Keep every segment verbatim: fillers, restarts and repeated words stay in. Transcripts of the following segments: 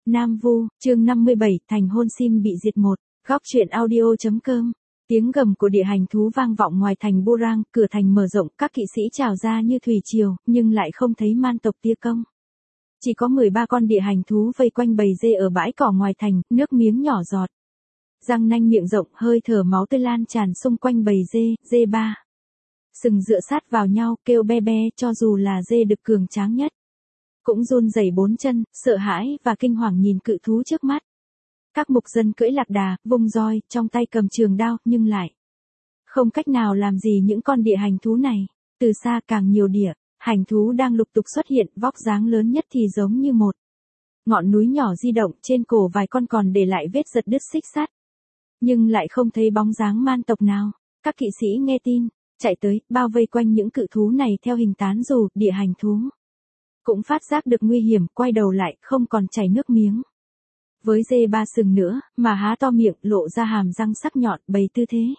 Nam Vu, chương năm mươi bảy, thành hôn sim bị diệt một, góc truyện audio.com. Tiếng gầm của địa hành thú vang vọng ngoài thành Burang, cửa thành mở rộng, các kỵ sĩ trào ra như thủy triều, nhưng lại không thấy man tộc tia công. Chỉ có mười ba con địa hành thú vây quanh bầy dê ở bãi cỏ ngoài thành, nước miếng nhỏ giọt. Răng nanh miệng rộng, hơi thở máu tươi lan tràn xung quanh bầy dê, dê ba. Sừng dựa sát vào nhau, kêu be be, cho dù là dê đực cường tráng nhất. Cũng run rẩy bốn chân, sợ hãi và kinh hoàng nhìn cự thú trước mắt. Các mục dân cưỡi lạc đà, vung roi, trong tay cầm trường đao, nhưng lại không cách nào làm gì những con địa hành thú này. Từ xa càng nhiều địa hành thú đang lục tục xuất hiện, vóc dáng lớn nhất thì giống như một ngọn núi nhỏ di động, trên cổ vài con còn để lại vết giật đứt xích sắt. Nhưng lại không thấy bóng dáng man tộc nào. Các kỵ sĩ nghe tin, chạy tới, bao vây quanh những cự thú này theo hình tán dù, địa hành thú cũng phát giác được nguy hiểm, quay đầu lại, không còn chảy nước miếng. Với dê ba sừng nữa, mà há to miệng, lộ ra hàm răng sắc nhọn, bày tư thế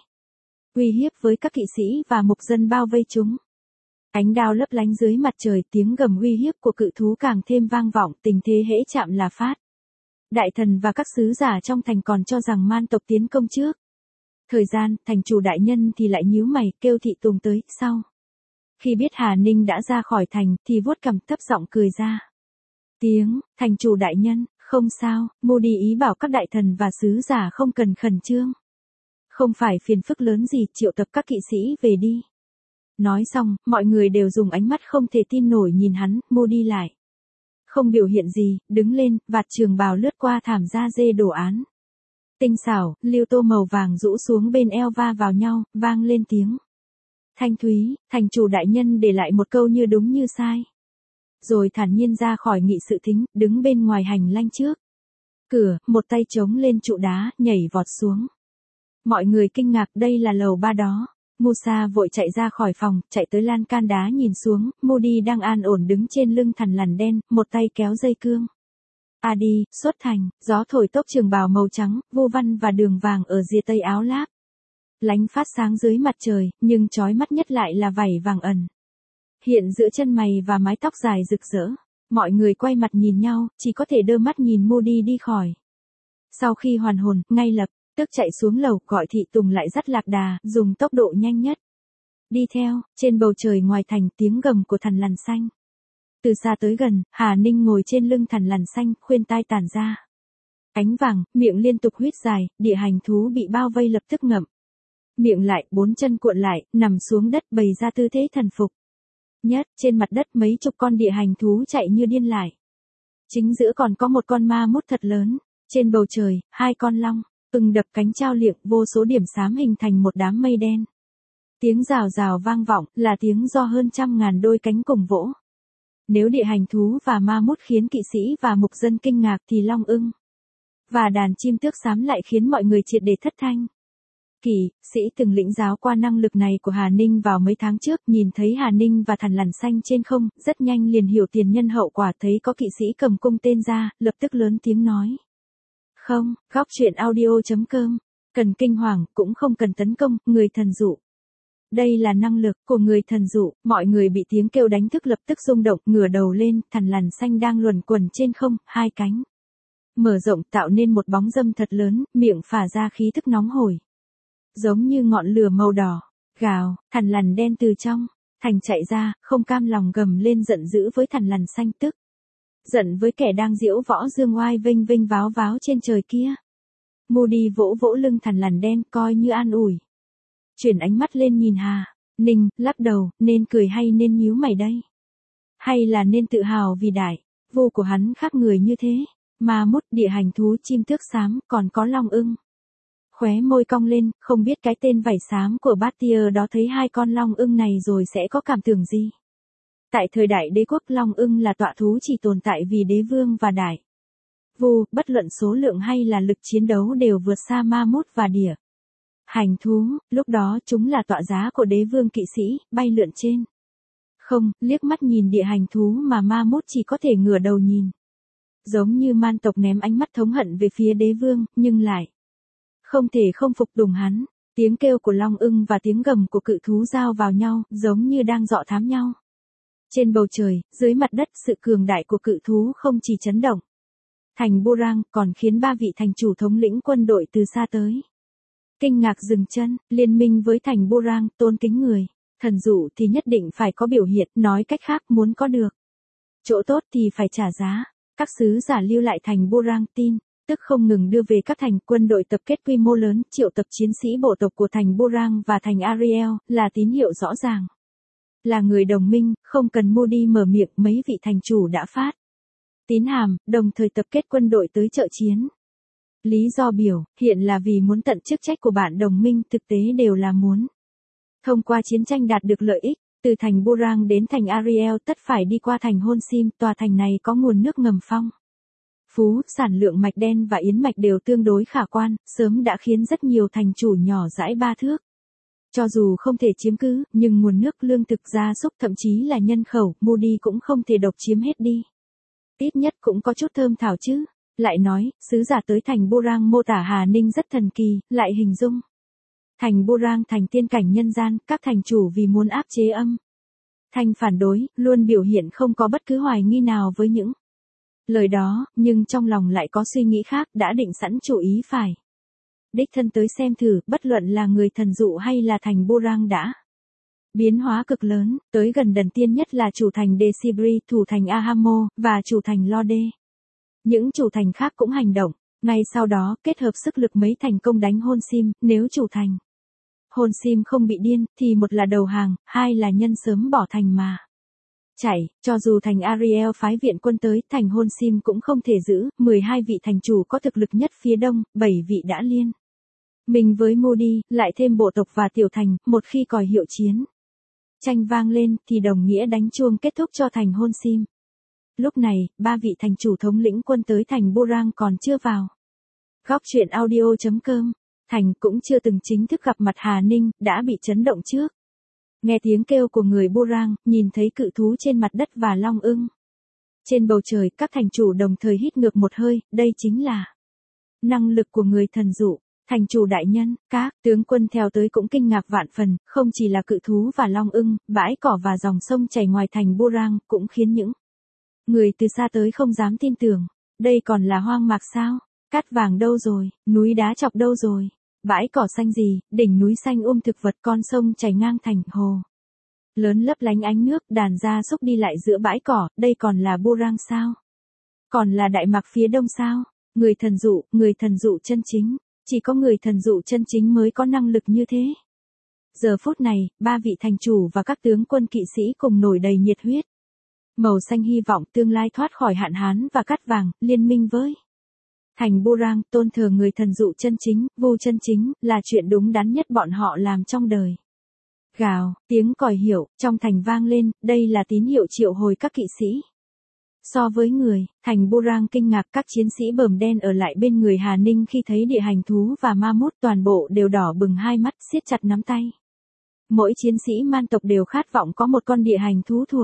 uy hiếp với các kỵ sĩ và mục dân bao vây chúng. Ánh đao lấp lánh dưới mặt trời, tiếng gầm uy hiếp của cự thú càng thêm vang vọng, tình thế hễ chạm là phát. Đại thần và các sứ giả trong thành còn cho rằng man tộc tiến công trước. Thời gian, thành chủ đại nhân thì lại nhíu mày, kêu thị tùng tới, sau. Khi biết Hà Ninh đã ra khỏi thành, thì vuốt cằm thấp giọng cười ra. Tiếng, thành chủ đại nhân, không sao, Moody ý bảo các đại thần và sứ giả không cần khẩn trương. Không phải phiền phức lớn gì, triệu tập các kỵ sĩ về đi. Nói xong, mọi người đều dùng ánh mắt không thể tin nổi nhìn hắn, Moody lại. Không biểu hiện gì, đứng lên, vạt trường bào lướt qua thảm da dê đồ án. Tinh xảo, liêu tô màu vàng rũ xuống bên eo va vào nhau, vang lên tiếng thanh thúy, thành chủ đại nhân để lại một câu như đúng như sai. Rồi thản nhiên ra khỏi nghị sự thính, đứng bên ngoài hành lang trước cửa, một tay chống lên trụ đá, nhảy vọt xuống. Mọi người kinh ngạc, đây là lầu ba đó. Musa vội chạy ra khỏi phòng, chạy tới lan can đá nhìn xuống, Moody đang an ổn đứng trên lưng thằn lằn đen, một tay kéo dây cương. Adi, xuất thành, gió thổi tốc trường bào màu trắng, vô văn và đường vàng ở rìa tây áo láp. Lánh phát sáng dưới mặt trời, nhưng chói mắt nhất lại là vảy vàng ẩn hiện giữa chân mày và mái tóc dài rực rỡ. Mọi người quay mặt nhìn nhau, chỉ có thể đơ mắt nhìn Moody đi khỏi. Sau khi hoàn hồn, ngay lập tức chạy xuống lầu, gọi thị tùng lại dắt lạc đà, dùng tốc độ nhanh nhất. Đi theo, trên bầu trời ngoài thành, tiếng gầm của thằn lằn xanh. Từ xa tới gần, Hà Ninh ngồi trên lưng thằn lằn xanh, khuyên tai tản ra ánh vàng, miệng liên tục huýt dài, địa hành thú bị bao vây lập tức ngậm miệng lại, bốn chân cuộn lại, nằm xuống đất, bày ra tư thế thần phục. Nhất, trên mặt đất mấy chục con địa hành thú chạy như điên lại. Chính giữa còn có một con ma mút thật lớn. Trên bầu trời, hai con long ưng đập cánh trao liệng, vô số điểm xám hình thành một đám mây đen. Tiếng rào rào vang vọng, là tiếng do hơn trăm ngàn đôi cánh cùng vỗ. Nếu địa hành thú và ma mút khiến kỵ sĩ và mục dân kinh ngạc thì long ưng và đàn chim tước xám lại khiến mọi người triệt để thất thanh. Kỵ sĩ từng lĩnh giáo qua năng lực này của Hà Ninh vào mấy tháng trước, nhìn thấy Hà Ninh và thằn lằn xanh trên không, rất nhanh liền hiểu tiền nhân hậu quả, thấy có kỵ sĩ cầm cung tên ra, lập tức lớn tiếng nói. Không, góc truyện audio.com, cần kinh hoàng, cũng không cần tấn công, người thần dụ. Đây là năng lực của người thần dụ, mọi người bị tiếng kêu đánh thức lập tức rung động, ngửa đầu lên, thằn lằn xanh đang luẩn quẩn trên không, hai cánh mở rộng tạo nên một bóng râm thật lớn, miệng phả ra khí thức nóng hổi. Giống như ngọn lửa màu đỏ, gào, thằn lằn đen từ trong thành chạy ra, không cam lòng gầm lên giận dữ với thằn lằn xanh, tức giận với kẻ đang diễu võ dương oai vênh vênh váo váo trên trời kia. Moody vỗ vỗ lưng thằn lằn đen, coi như an ủi. Chuyển ánh mắt lên nhìn Hà Ninh, lắc đầu, nên cười hay nên nhíu mày đây? Hay là nên tự hào vì đại vô của hắn khác người như thế? Ma mút, địa hành thú, chim tước xám, còn có long ưng. Khóe môi cong lên, không biết cái tên vảy xám của Batier đó thấy hai con long ưng này rồi sẽ có cảm tưởng gì. Tại thời đại đế quốc, long ưng là tọa thú chỉ tồn tại vì đế vương và đại vu, bất luận số lượng hay là lực chiến đấu đều vượt xa ma mút và địa hành thú, lúc đó chúng là tọa giá của đế vương kỵ sĩ, bay lượn trên không, liếc mắt nhìn địa hành thú mà ma mút chỉ có thể ngửa đầu nhìn. Giống như man tộc ném ánh mắt thống hận về phía đế vương, nhưng lại không thể không phục tùng hắn. Tiếng kêu của long ưng và tiếng gầm của cự thú giao vào nhau, giống như đang dọ thám nhau. Trên bầu trời, dưới mặt đất, sự cường đại của cự thú không chỉ chấn động thành Burang, còn khiến ba vị thành chủ thống lĩnh quân đội từ xa tới. Kinh ngạc dừng chân, liên minh với thành Burang, tôn kính người. Thần dụ thì nhất định phải có biểu hiện, nói cách khác muốn có được chỗ tốt thì phải trả giá. Các sứ giả lưu lại thành Burang tin, tức không ngừng đưa về các thành quân đội tập kết quy mô lớn, triệu tập chiến sĩ bộ tộc của thành Burang và thành Ariel, là tín hiệu rõ ràng. Là người đồng minh, không cần Moody mở miệng, mấy vị thành chủ đã phát tín hàm, đồng thời tập kết quân đội tới trợ chiến. Lý do biểu, hiện là vì muốn tận chức trách của bạn đồng minh, thực tế đều là muốn thông qua chiến tranh đạt được lợi ích. Từ thành Burang đến thành Ariel tất phải đi qua thành Honsim, tòa thành này có nguồn nước ngầm phong phú, sản lượng mạch đen và yến mạch đều tương đối khả quan, sớm đã khiến rất nhiều thành chủ nhỏ dãi ba thước. Cho dù không thể chiếm cứ, nhưng nguồn nước, lương thực, gia súc, thậm chí là nhân khẩu, Moody cũng không thể độc chiếm hết đi. Ít nhất cũng có chút thơm thảo chứ. Lại nói, sứ giả tới thành Burang mô tả Hà Ninh rất thần kỳ, lại hình dung thành Burang thành tiên cảnh nhân gian, các thành chủ vì muốn áp chế âm thanh phản đối, luôn biểu hiện không có bất cứ hoài nghi nào với những lời đó, nhưng trong lòng lại có suy nghĩ khác, đã định sẵn chủ ý phải đích thân tới xem thử, bất luận là người thần dụ hay là thành Burang đã biến hóa cực lớn, tới gần đần tiên nhất là chủ thành Desibri, thủ thành Ahamo, và chủ thành Lode. Những chủ thành khác cũng hành động, ngay sau đó kết hợp sức lực mấy thành công đánh Honsim, nếu chủ thành Honsim không bị điên, thì một là đầu hàng, hai là nhân sớm bỏ thành mà chạy, cho dù thành Ariel phái viện quân tới, thành Honsim cũng không thể giữ, mười hai vị thành chủ có thực lực nhất phía đông, bảy vị đã liên mình với Moody, lại thêm bộ tộc và tiểu thành, một khi còi hiệu chiến tranh vang lên, thì đồng nghĩa đánh chuông kết thúc cho thành Honsim. Lúc này, ba vị thành chủ thống lĩnh quân tới thành Burang còn chưa vào. Góc truyện audio chấm com, thành cũng chưa từng chính thức gặp mặt Hà Ninh, đã bị chấn động trước. Nghe tiếng kêu của người Burang, nhìn thấy cự thú trên mặt đất và long ưng trên bầu trời, các thành chủ đồng thời hít ngược một hơi, đây chính là năng lực của người thần dụ. Thành chủ đại nhân, các tướng quân theo tới cũng kinh ngạc vạn phần, không chỉ là cự thú và long ưng, bãi cỏ và dòng sông chảy ngoài thành Burang cũng khiến những người từ xa tới không dám tin tưởng. Đây còn là hoang mạc sao? Cát vàng đâu rồi? Núi đá chọc đâu rồi? Bãi cỏ xanh gì? Đỉnh núi xanh um thực vật, con sông chảy ngang thành hồ lớn lấp lánh ánh nước, đàn gia súc đi lại giữa bãi cỏ, đây còn là Burang sao? Còn là Đại Mạc phía đông sao? Người thần dụ, người thần dụ chân chính. Chỉ có người thần dụ chân chính mới có năng lực như thế. Giờ phút này, ba vị thành chủ và các tướng quân kỵ sĩ cùng nổi đầy nhiệt huyết. Màu xanh hy vọng tương lai thoát khỏi hạn hán và cát vàng, liên minh với thành Burang, tôn thờ người thần dụ chân chính, Vu chân chính, là chuyện đúng đắn nhất bọn họ làm trong đời. Gào, tiếng còi hiệu, trong thành vang lên, đây là tín hiệu triệu hồi các kỵ sĩ. So với người, thành Burang kinh ngạc, các chiến sĩ bờm đen ở lại bên người Hà Ninh khi thấy địa hành thú và ma mút toàn bộ đều đỏ bừng hai mắt, siết chặt nắm tay. Mỗi chiến sĩ man tộc đều khát vọng có một con địa hành thú thuộc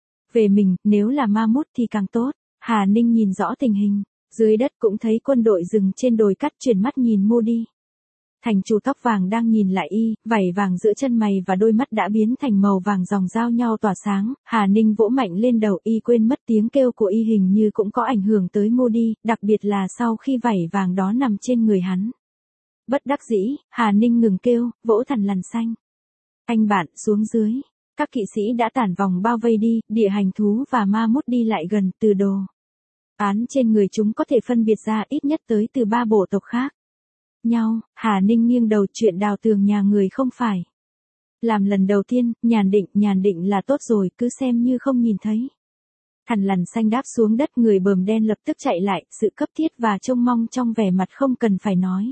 về mình, nếu là ma mút thì càng tốt. Hà Ninh nhìn rõ tình hình, dưới đất cũng thấy quân đội dừng trên đồi cắt, chuyển mắt nhìn Moody. Thành chủ tóc vàng đang nhìn lại y, vảy vàng giữa chân mày và đôi mắt đã biến thành màu vàng ròng giao nhau tỏa sáng. Hà Ninh vỗ mạnh lên đầu y, quên mất tiếng kêu của y hình như cũng có ảnh hưởng tới Moody, đặc biệt là sau khi vảy vàng đó nằm trên người hắn. Bất đắc dĩ, Hà Ninh ngừng kêu, vỗ thằn lằn xanh. Anh bạn, xuống dưới. Các kỵ sĩ đã tản vòng bao vây đi, địa hành thú và ma mút đi lại gần, từ đồ án trên người chúng có thể phân biệt ra ít nhất tới từ ba bộ tộc khác nhau. Hà Ninh nghiêng đầu, chuyện đào tường nhà người không phải làm lần đầu tiên, nhàn định, nhàn định là tốt rồi, cứ xem như không nhìn thấy. Thằn lằn xanh đáp xuống đất, người bờm đen lập tức chạy lại, sự cấp thiết và trông mong trong vẻ mặt không cần phải nói.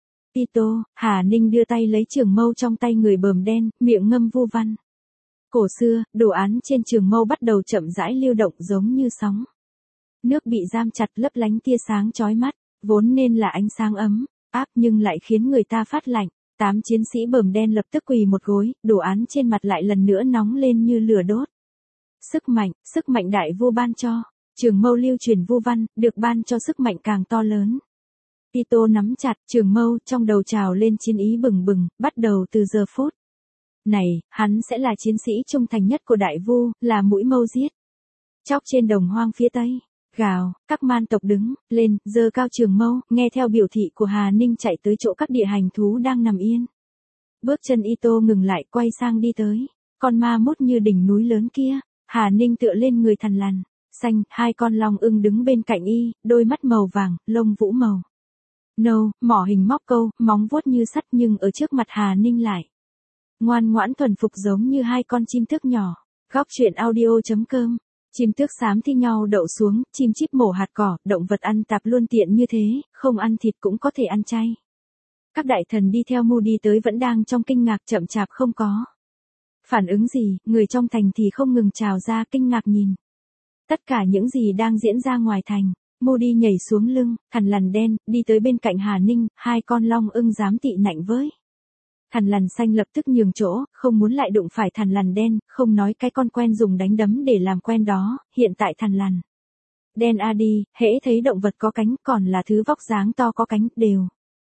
Tito, Hà Ninh đưa tay lấy trường mâu trong tay người bờm đen, miệng ngâm vu văn cổ xưa, đồ án trên trường mâu bắt đầu chậm rãi lưu động giống như sóng nước bị giam chặt, lấp lánh tia sáng chói mắt, vốn nên là ánh sáng ấm áp nhưng lại khiến người ta phát lạnh. Tám chiến sĩ bờm đen lập tức quỳ một gối, đồ án trên mặt lại lần nữa nóng lên như lửa đốt. Sức mạnh, sức mạnh đại vua ban cho. Trường mâu lưu truyền vu văn, được ban cho sức mạnh càng to lớn. Tito nắm chặt trường mâu, trong đầu trào lên chiến ý bừng bừng, bắt đầu từ giờ phút này, hắn sẽ là chiến sĩ trung thành nhất của đại vu, là mũi mâu giết chóc trên đồng hoang phía tây. Gào, các man tộc đứng lên, giơ cao trường mâu, nghe theo biểu thị của Hà Ninh chạy tới chỗ các địa hành thú đang nằm yên. Bước chân Ito ngừng lại, quay sang đi tới. Con ma mút như đỉnh núi lớn kia, Hà Ninh tựa lên người thằn lằn xanh, hai con long ưng đứng bên cạnh y, đôi mắt màu vàng, lông vũ màu nâu, mỏ hình móc câu, móng vuốt như sắt, nhưng ở trước mặt Hà Ninh lại ngoan ngoãn thuần phục giống như hai con chim tước nhỏ. Góc truyện audio.com. Chim tước xám thi nhau đậu xuống, chim chíp mổ hạt cỏ, động vật ăn tạp luôn tiện như thế, không ăn thịt cũng có thể ăn chay. Các đại thần đi theo Moody tới vẫn đang trong kinh ngạc, chậm chạp không có phản ứng gì, người trong thành thì không ngừng trào ra kinh ngạc nhìn tất cả những gì đang diễn ra ngoài thành. Moody nhảy xuống lưng thằn lằn đen, đi tới bên cạnh Hà Ninh, hai con long ưng dám tị nạnh với thằn lằn xanh lập tức nhường chỗ, không muốn lại đụng phải thằn lằn đen, không nói cái con quen dùng đánh đấm để làm quen đó, hiện tại thằn lằn đen a đi, hễ thấy động vật có cánh, còn là thứ vóc dáng to có cánh, đều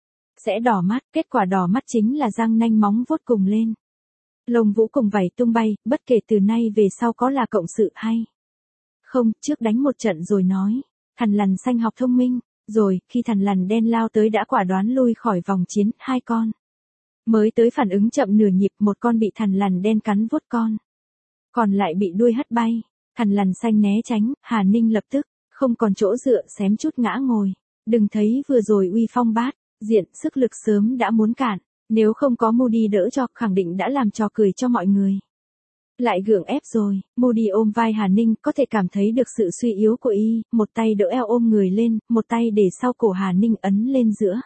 sẽ đỏ mắt, kết quả đỏ mắt chính là răng nanh móng vuốt cùng lên. Lông vũ cùng vảy tung bay, bất kể từ nay về sau có là cộng sự hay không, trước đánh một trận rồi nói. Thằn lằn xanh học thông minh, rồi, khi thằn lằn đen lao tới đã quả đoán lui khỏi vòng chiến, hai con mới tới phản ứng chậm nửa nhịp, một con bị thằn lằn đen cắn vuốt con còn lại bị đuôi hất bay. Thằn lằn xanh né tránh, Hà Ninh lập tức không còn chỗ dựa, xém chút ngã ngồi. Đừng thấy vừa rồi uy phong bát diện, sức lực sớm đã muốn cạn, nếu không có Moody đỡ cho, khẳng định đã làm trò cười cho mọi người. Lại gượng ép rồi. Moody ôm vai Hà Ninh, có thể cảm thấy được sự suy yếu của y, một tay đỡ eo ôm người lên, một tay để sau cổ Hà Ninh ấn lên giữa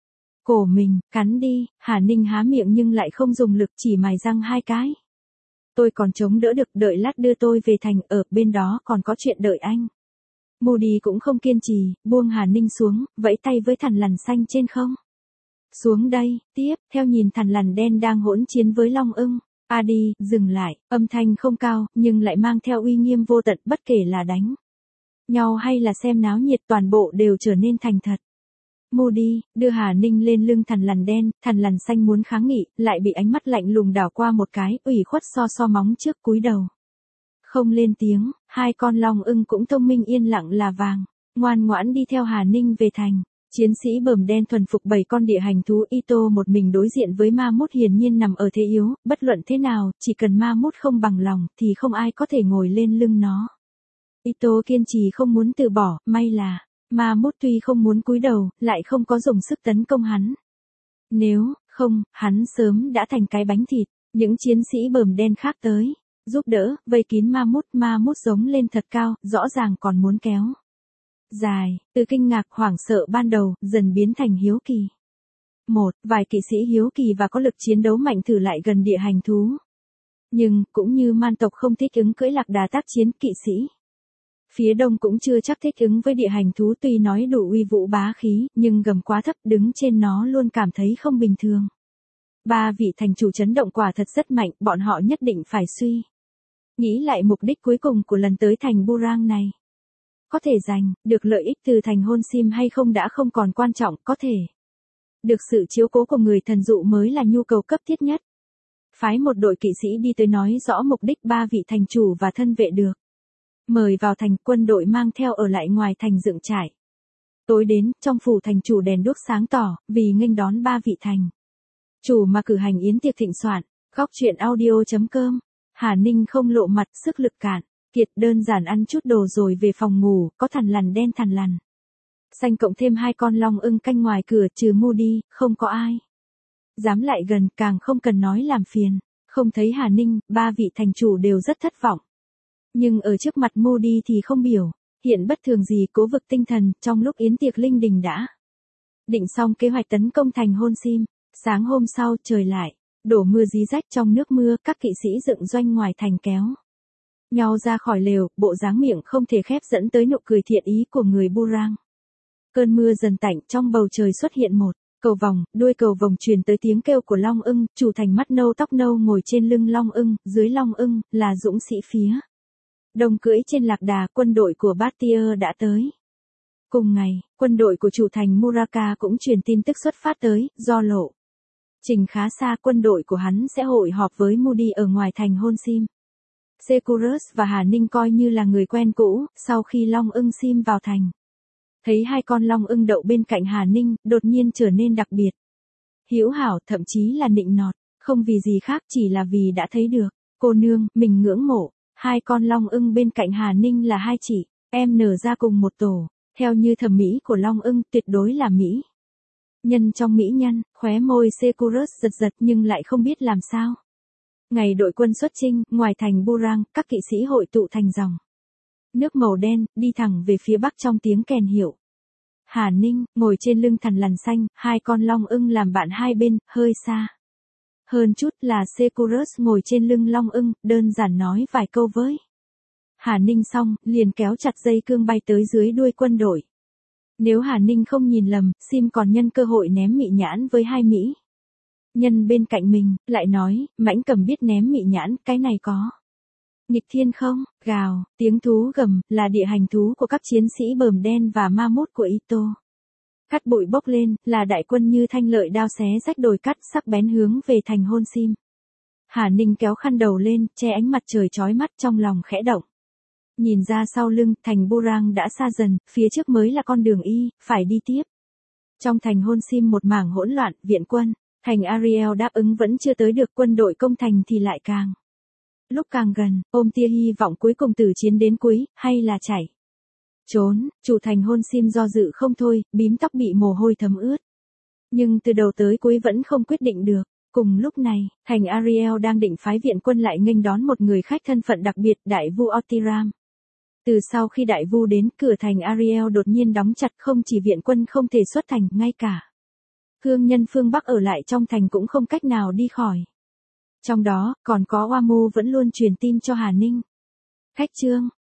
cổ mình, cắn đi. Hà Ninh há miệng nhưng lại không dùng lực, chỉ mài răng hai cái. Tôi còn chống đỡ được, đợi lát đưa tôi về thành, ở bên đó còn có chuyện đợi anh. Moody cũng không kiên trì, buông Hà Ninh xuống, vẫy tay với thằn lằn xanh trên không. Xuống đây, tiếp, theo nhìn thằn lằn đen đang hỗn chiến với long ưng. A đi, dừng lại, âm thanh không cao, nhưng lại mang theo uy nghiêm vô tận, bất kể là đánh nhau hay là xem náo nhiệt, toàn bộ đều trở nên thành thật. Moody đưa Hà Ninh lên lưng thằn lằn đen, thằn lằn xanh muốn kháng nghị, lại bị ánh mắt lạnh lùng đảo qua một cái, ủy khuất so so móng trước, cúi đầu không lên tiếng. Hai con long ưng cũng thông minh yên lặng là vàng, ngoan ngoãn đi theo Hà Ninh về thành. Chiến sĩ bờm đen thuần phục bảy con địa hành thú, Ito một mình đối diện với ma mút hiển nhiên nằm ở thế yếu, bất luận thế nào, chỉ cần ma mút không bằng lòng, thì không ai có thể ngồi lên lưng nó. Ito kiên trì không muốn từ bỏ, may là ma mút tuy không muốn cúi đầu, lại không có dùng sức tấn công hắn. Nếu không, hắn sớm đã thành cái bánh thịt. Những chiến sĩ bờm đen khác tới giúp đỡ, vây kín ma mút, ma mút giống lên thật cao, rõ ràng còn muốn kéo dài, từ kinh ngạc hoảng sợ ban đầu, dần biến thành hiếu kỳ. Một, vài kỵ sĩ hiếu kỳ và có lực chiến đấu mạnh thử lại gần địa hành thú. Nhưng, cũng như man tộc không thích ứng cưỡi lạc đà tác chiến, kỵ sĩ phía đông cũng chưa chắc thích ứng với địa hành thú, tuy nói đủ uy vũ bá khí, nhưng gầm quá thấp, đứng trên nó luôn cảm thấy không bình thường. Ba vị thành chủ chấn động quả thật rất mạnh, bọn họ nhất định phải suy nghĩ lại mục đích cuối cùng của lần tới thành Burang này. Có thể giành được lợi ích từ thành Hôn Sim hay không đã không còn quan trọng, có thể được sự chiếu cố của người thần dụ mới là nhu cầu cấp thiết nhất. Phái một đội kỵ sĩ đi tới nói rõ mục đích, ba vị thành chủ và thân vệ được mời vào thành, quân đội mang theo ở lại ngoài thành dựng trại. Tối đến, trong phủ thành chủ đèn đuốc sáng tỏ, vì nghênh đón ba vị thành chủ mà cử hành yến tiệc thịnh soạn. Góc truyện audio.com. Hà Ninh không lộ mặt, sức lực cạn kiệt, đơn giản ăn chút đồ rồi về phòng ngủ. Có thằn lằn đen thằn lằn xanh cộng thêm hai con long ưng canh ngoài cửa, trừ Moody, không có ai dám lại gần, càng không cần nói làm phiền. Không thấy Hà Ninh, ba vị thành chủ đều rất thất vọng. Nhưng ở trước mặt Moody thì không biểu hiện bất thường gì, cố vực tinh thần. Trong lúc yến tiệc linh đình đã định xong kế hoạch tấn công thành Hôn Sim. Sáng hôm sau, trời lại đổ mưa rí rách. Trong nước mưa, các kỵ sĩ dựng doanh ngoài thành kéo nhau ra khỏi lều, bộ dáng miệng không thể khép dẫn tới nụ cười thiện ý của người Burang. Cơn mưa dần tạnh, trong bầu trời xuất hiện một cầu vòng, đuôi cầu vòng truyền tới tiếng kêu của long ưng. Chủ thành mắt nâu tóc nâu ngồi trên lưng long ưng, dưới long ưng là dũng sĩ phía đông cưỡi trên lạc đà. Quân đội của Batier đã tới. Cùng ngày, quân đội của chủ thành Muraka cũng truyền tin tức xuất phát tới. Do lộ trình khá xa, quân đội của hắn sẽ hội họp với Moody ở ngoài thành Hôn Sim. Securus và Hà Ninh coi như là người quen cũ, sau khi Long Ưng Sim vào thành. Thấy hai con long ưng đậu bên cạnh Hà Ninh, đột nhiên trở nên đặc biệt. Hữu hảo, thậm chí là nịnh nọt, không vì gì khác chỉ là vì đã thấy được. Cô nương, mình ngưỡng mộ. Hai con long ưng bên cạnh Hà Ninh là hai chị em nở ra cùng một tổ, theo như thẩm mỹ của long ưng tuyệt đối là mỹ nhân trong mỹ nhân, khóe môi Securus giật giật nhưng lại không biết làm sao. Ngày đội quân xuất chinh, ngoài thành Burang, các kỵ sĩ hội tụ thành dòng nước màu đen, đi thẳng về phía bắc trong tiếng kèn hiệu. Hà Ninh, ngồi trên lưng thằn lằn xanh, hai con long ưng làm bạn hai bên, hơi xa hơn chút là Securus ngồi trên lưng long ưng, đơn giản nói vài câu với Hà Ninh xong, liền kéo chặt dây cương bay tới dưới đuôi quân đội. Nếu Hà Ninh không nhìn lầm, Sim còn nhân cơ hội ném mị nhãn với hai mỹ nhân bên cạnh mình, lại nói, Mãnh Cầm biết ném mị nhãn, cái này có nghịch thiên không? Gào, tiếng thú gầm, là địa hành thú của các chiến sĩ bờm đen và ma mút của Ito. Cát bụi bốc lên, là đại quân như thanh lợi đao xé rách đồi cát sắc bén hướng về thành Hôn Sim. Hà Ninh kéo khăn đầu lên, che ánh mặt trời chói mắt trong lòng khẽ động. Nhìn ra sau lưng, thành Burang đã xa dần, phía trước mới là con đường y, phải đi tiếp. Trong thành Hôn Sim một mảng hỗn loạn, viện quân, thành Ariel đáp ứng vẫn chưa tới được, quân đội công thành thì lại càng lúc càng gần, ôm tia hy vọng cuối cùng tử chiến đến cuối, hay là chạy trốn. Chủ thành Hôn Sim do dự không thôi, bím tóc bị mồ hôi thấm ướt. Nhưng từ đầu tới cuối vẫn không quyết định được. Cùng lúc này, thành Ariel đang định phái viện quân lại nghênh đón một người khách thân phận đặc biệt, đại vu Otiram. Từ sau khi đại vu đến, cửa thành Ariel đột nhiên đóng chặt, không chỉ viện quân không thể xuất thành, ngay cả cương nhân phương Bắc ở lại trong thành cũng không cách nào đi khỏi. Trong đó, còn có Oamu vẫn luôn truyền tin cho Hà Ninh. Khách trương,